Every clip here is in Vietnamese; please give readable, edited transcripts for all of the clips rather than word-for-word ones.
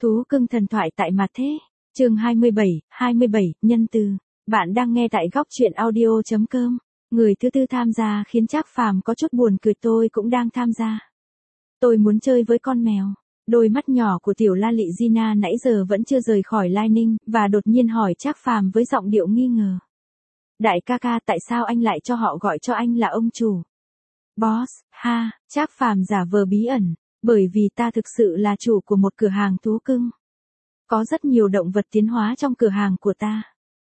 Thú cưng thần thoại tại mặt thế. Chương 27, nhân từ. Bạn đang nghe tại góc truyện audio.com. Người thứ tư tham gia khiến Trác Phàm có chút buồn cười, tôi cũng đang tham gia. Tôi muốn chơi với con mèo. Đôi mắt nhỏ của tiểu la lị Gina nãy giờ vẫn chưa rời khỏi Lai Ninh, và đột nhiên hỏi Trác Phàm với giọng điệu nghi ngờ. Đại ca ca, tại sao anh lại cho họ gọi cho anh là ông chủ? Boss, ha, Trác Phàm giả vờ bí ẩn. Bởi vì ta thực sự là chủ của một cửa hàng thú cưng. Có rất nhiều động vật tiến hóa trong cửa hàng của ta.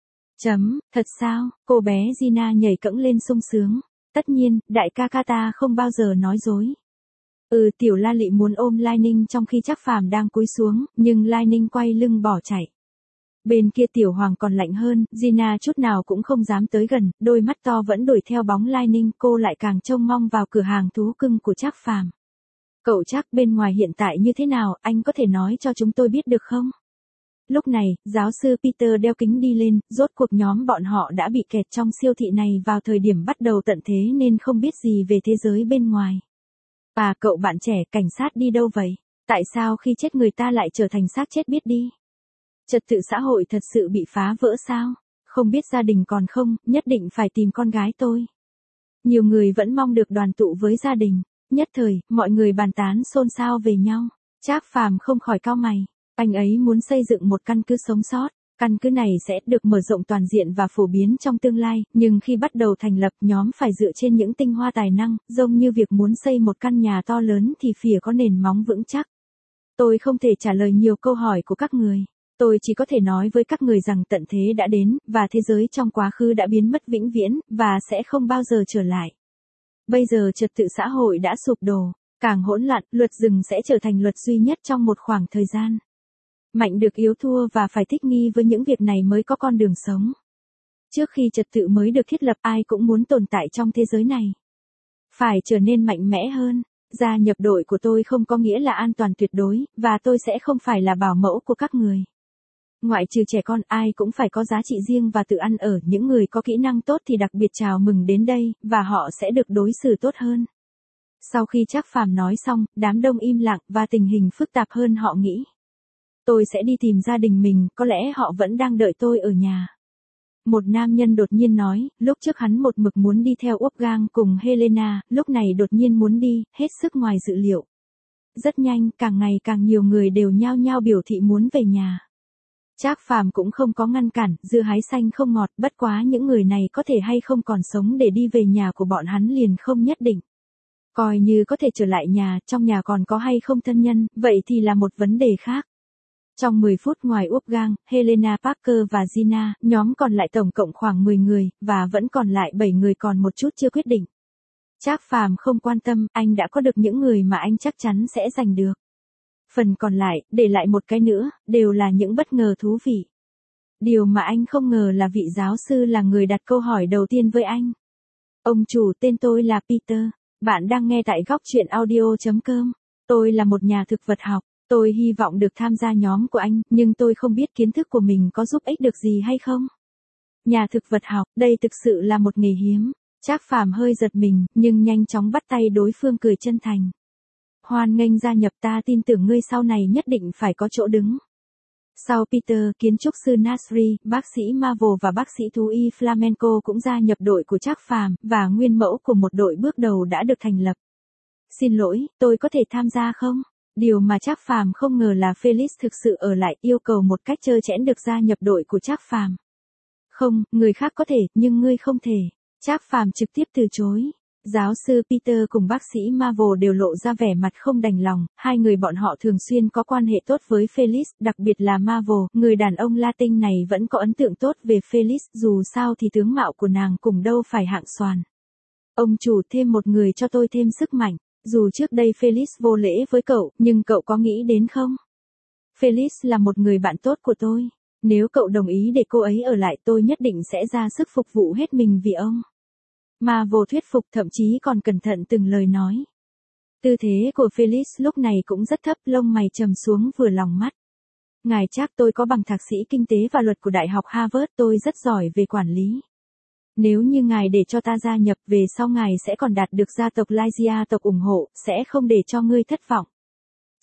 Thật sao? Cô bé Gina nhảy cẫng lên sung sướng. Tất nhiên, đại ca ca ta không bao giờ nói dối. Tiểu la lị muốn ôm Lai Ninh trong khi Trác Phàm đang cúi xuống, nhưng Lai Ninh quay lưng bỏ chạy. Bên kia tiểu hoàng còn lạnh hơn, Gina chút nào cũng không dám tới gần, đôi mắt to vẫn đuổi theo bóng Lai Ninh, cô lại càng trông mong vào cửa hàng thú cưng của Trác Phàm. Cậu Trác, bên ngoài hiện tại như thế nào, anh có thể nói cho chúng tôi biết được không? Lúc này, giáo sư Peter đeo kính đi lên, rốt cuộc nhóm bọn họ đã bị kẹt trong siêu thị này vào thời điểm bắt đầu tận thế nên không biết gì về thế giới bên ngoài. Cậu bạn trẻ, cảnh sát đi đâu vậy? Tại sao khi chết người ta lại trở thành xác chết biết đi? Trật tự xã hội thật sự bị phá vỡ sao? Không biết gia đình còn không, nhất định phải tìm con gái tôi. Nhiều người vẫn mong được đoàn tụ với gia đình. Nhất thời, mọi người bàn tán xôn xao về nhau. Trác Phàm không khỏi cau mày. Anh ấy muốn xây dựng một căn cứ sống sót. Căn cứ này sẽ được mở rộng toàn diện và phổ biến trong tương lai, nhưng khi bắt đầu thành lập, nhóm phải dựa trên những tinh hoa tài năng, giống như việc muốn xây một căn nhà to lớn thì phải có nền móng vững chắc. Tôi không thể trả lời nhiều câu hỏi của các người. Tôi chỉ có thể nói với các người rằng tận thế đã đến, và thế giới trong quá khứ đã biến mất vĩnh viễn, và sẽ không bao giờ trở lại. Bây giờ trật tự xã hội đã sụp đổ, càng hỗn loạn, luật rừng sẽ trở thành luật duy nhất trong một khoảng thời gian. Mạnh được yếu thua và phải thích nghi với những việc này mới có con đường sống. Trước khi trật tự mới được thiết lập, ai cũng muốn tồn tại trong thế giới này. Phải trở nên mạnh mẽ hơn. Gia nhập đội của tôi không có nghĩa là an toàn tuyệt đối, và tôi sẽ không phải là bảo mẫu của các người. Ngoại trừ trẻ con, ai cũng phải có giá trị riêng và tự ăn ở, những người có kỹ năng tốt thì đặc biệt chào mừng đến đây, và họ sẽ được đối xử tốt hơn. Sau khi Trác Phàm nói xong, đám đông im lặng và tình hình phức tạp hơn họ nghĩ. Tôi sẽ đi tìm gia đình mình, có lẽ họ vẫn đang đợi tôi ở nhà. Một nam nhân đột nhiên nói, lúc trước hắn một mực muốn đi theo Wolfgang cùng Helena, lúc này đột nhiên muốn đi, hết sức ngoài dự liệu. Rất nhanh, càng ngày càng nhiều người đều nhao nhao biểu thị muốn về nhà. Trác Phàm cũng không có ngăn cản, dưa hái xanh không ngọt, bất quá những người này có thể hay không còn sống để đi về nhà của bọn hắn liền không nhất định. Coi như có thể trở lại nhà, trong nhà còn có hay không thân nhân, vậy thì là một vấn đề khác. Trong 10 phút ngoài Wolfgang, Helena Parker và Gina, nhóm còn lại tổng cộng khoảng 10 người, và vẫn còn lại 7 người còn một chút chưa quyết định. Trác Phàm không quan tâm, anh đã có được những người mà anh chắc chắn sẽ giành được. Phần còn lại, để lại một cái nữa, đều là những bất ngờ thú vị. Điều mà anh không ngờ là vị giáo sư là người đặt câu hỏi đầu tiên với anh. Ông chủ, tên tôi là Peter. Bạn đang nghe tại góc truyện audio.com. Tôi là một nhà thực vật học. Tôi hy vọng được tham gia nhóm của anh, nhưng tôi không biết kiến thức của mình có giúp ích được gì hay không. Nhà thực vật học, đây thực sự là một nghề hiếm. Trác Phàm hơi giật mình, nhưng nhanh chóng bắt tay đối phương cười chân thành. Hoan nghênh gia nhập, ta tin tưởng ngươi sau này nhất định phải có chỗ đứng. Sau Peter, kiến trúc sư Nasri, bác sĩ Marvel và bác sĩ thú y Flamenco cũng gia nhập đội của Trác Phàm, và nguyên mẫu của một đội bước đầu đã được thành lập. Xin lỗi, tôi có thể tham gia không? Điều mà Trác Phàm không ngờ là Felix thực sự ở lại, yêu cầu một cách trơ trẽn được gia nhập đội của Trác Phàm. Không, người khác có thể, nhưng ngươi không thể. Trác Phàm trực tiếp từ chối. Giáo sư Peter cùng bác sĩ Marvel đều lộ ra vẻ mặt không đành lòng, hai người bọn họ thường xuyên có quan hệ tốt với Felix, đặc biệt là Marvel, người đàn ông Latin này vẫn có ấn tượng tốt về Felix, dù sao thì tướng mạo của nàng cũng đâu phải hạng xoàn. Ông chủ, thêm một người cho tôi thêm sức mạnh. Dù trước đây Felix vô lễ với cậu, nhưng cậu có nghĩ đến không? Felix là một người bạn tốt của tôi. Nếu cậu đồng ý để cô ấy ở lại, tôi nhất định sẽ ra sức phục vụ hết mình vì ông. Marvel thuyết phục, thậm chí còn cẩn thận từng lời nói. Tư thế của Felix lúc này cũng rất thấp, lông mày trầm xuống vừa lòng mắt. Ngài Trác, tôi có bằng thạc sĩ kinh tế và luật của Đại học Harvard, tôi rất giỏi về quản lý. Nếu như ngài để cho ta gia nhập, về sau ngài sẽ còn đạt được gia tộc Lysia tộc ủng hộ, sẽ không để cho ngươi thất vọng.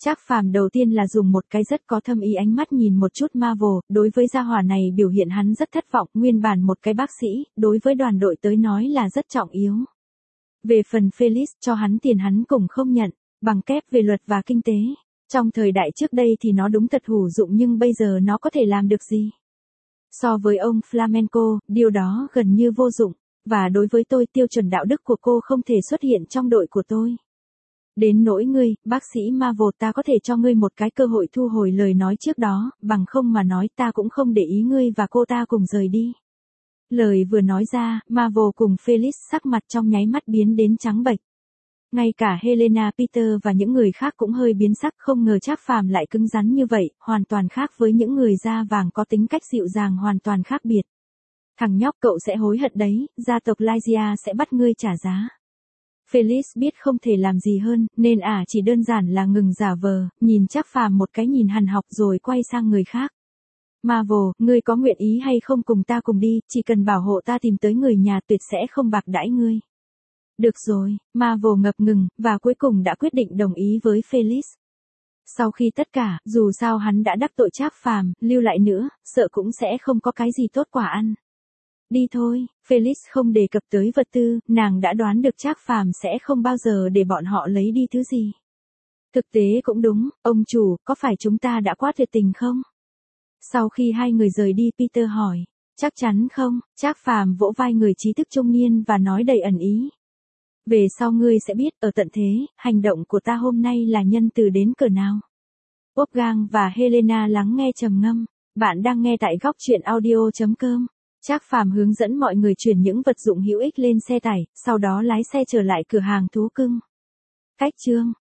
Trác Phàm đầu tiên là dùng một cái rất có thâm ý ánh mắt nhìn một chút Marvel, đối với gia hỏa này biểu hiện hắn rất thất vọng, nguyên bản một cái bác sĩ, đối với đoàn đội tới nói là rất trọng yếu. Về phần Felix, cho hắn tiền hắn cũng không nhận, bằng kép về luật và kinh tế. Trong thời đại trước đây thì nó đúng thật hữu dụng nhưng bây giờ nó có thể làm được gì? So với ông Flamenco, điều đó gần như vô dụng, và đối với tôi tiêu chuẩn đạo đức của cô không thể xuất hiện trong đội của tôi. Đến nỗi ngươi, bác sĩ Marvel, ta có thể cho ngươi một cái cơ hội thu hồi lời nói trước đó, bằng không mà nói ta cũng không để ý ngươi và cô ta cùng rời đi. Lời vừa nói ra, Marvel cùng Felix sắc mặt trong nháy mắt biến đến trắng bệch. Ngay cả Helena, Peter và những người khác cũng hơi biến sắc, không ngờ Trác Phàm lại cứng rắn như vậy, hoàn toàn khác với những người da vàng có tính cách dịu dàng hoàn toàn khác biệt. Thằng nhóc, cậu sẽ hối hận đấy, gia tộc Lysia sẽ bắt ngươi trả giá. Felix biết không thể làm gì hơn, nên chỉ đơn giản là ngừng giả vờ, nhìn Trác Phàm một cái nhìn hằn học rồi quay sang người khác. Marvel, ngươi có nguyện ý hay không cùng ta cùng đi, chỉ cần bảo hộ ta tìm tới người nhà tuyệt sẽ không bạc đãi ngươi. Được rồi, Marvel ngập ngừng, và cuối cùng đã quyết định đồng ý với Felix. Sau khi tất cả, dù sao hắn đã đắc tội Trác Phàm, lưu lại nữa, sợ cũng sẽ không có cái gì tốt quả ăn. Đi thôi, Felix không đề cập tới vật tư, nàng đã đoán được Trác Phàm sẽ không bao giờ để bọn họ lấy đi thứ gì. Thực tế cũng đúng, ông chủ, có phải chúng ta đã quá tuyệt tình không? Sau khi hai người rời đi, Peter hỏi, chắc chắn không? Trác Phàm vỗ vai người trí thức trung niên và nói đầy ẩn ý. Về sau ngươi sẽ biết, ở tận thế, hành động của ta hôm nay là nhân từ đến cỡ nào. Wolfgang và Helena lắng nghe trầm ngâm. Bạn đang nghe tại góc truyện audio.com. Trác Phàm hướng dẫn mọi người chuyển những vật dụng hữu ích lên xe tải, sau đó lái xe trở lại cửa hàng thú cưng. Cách chương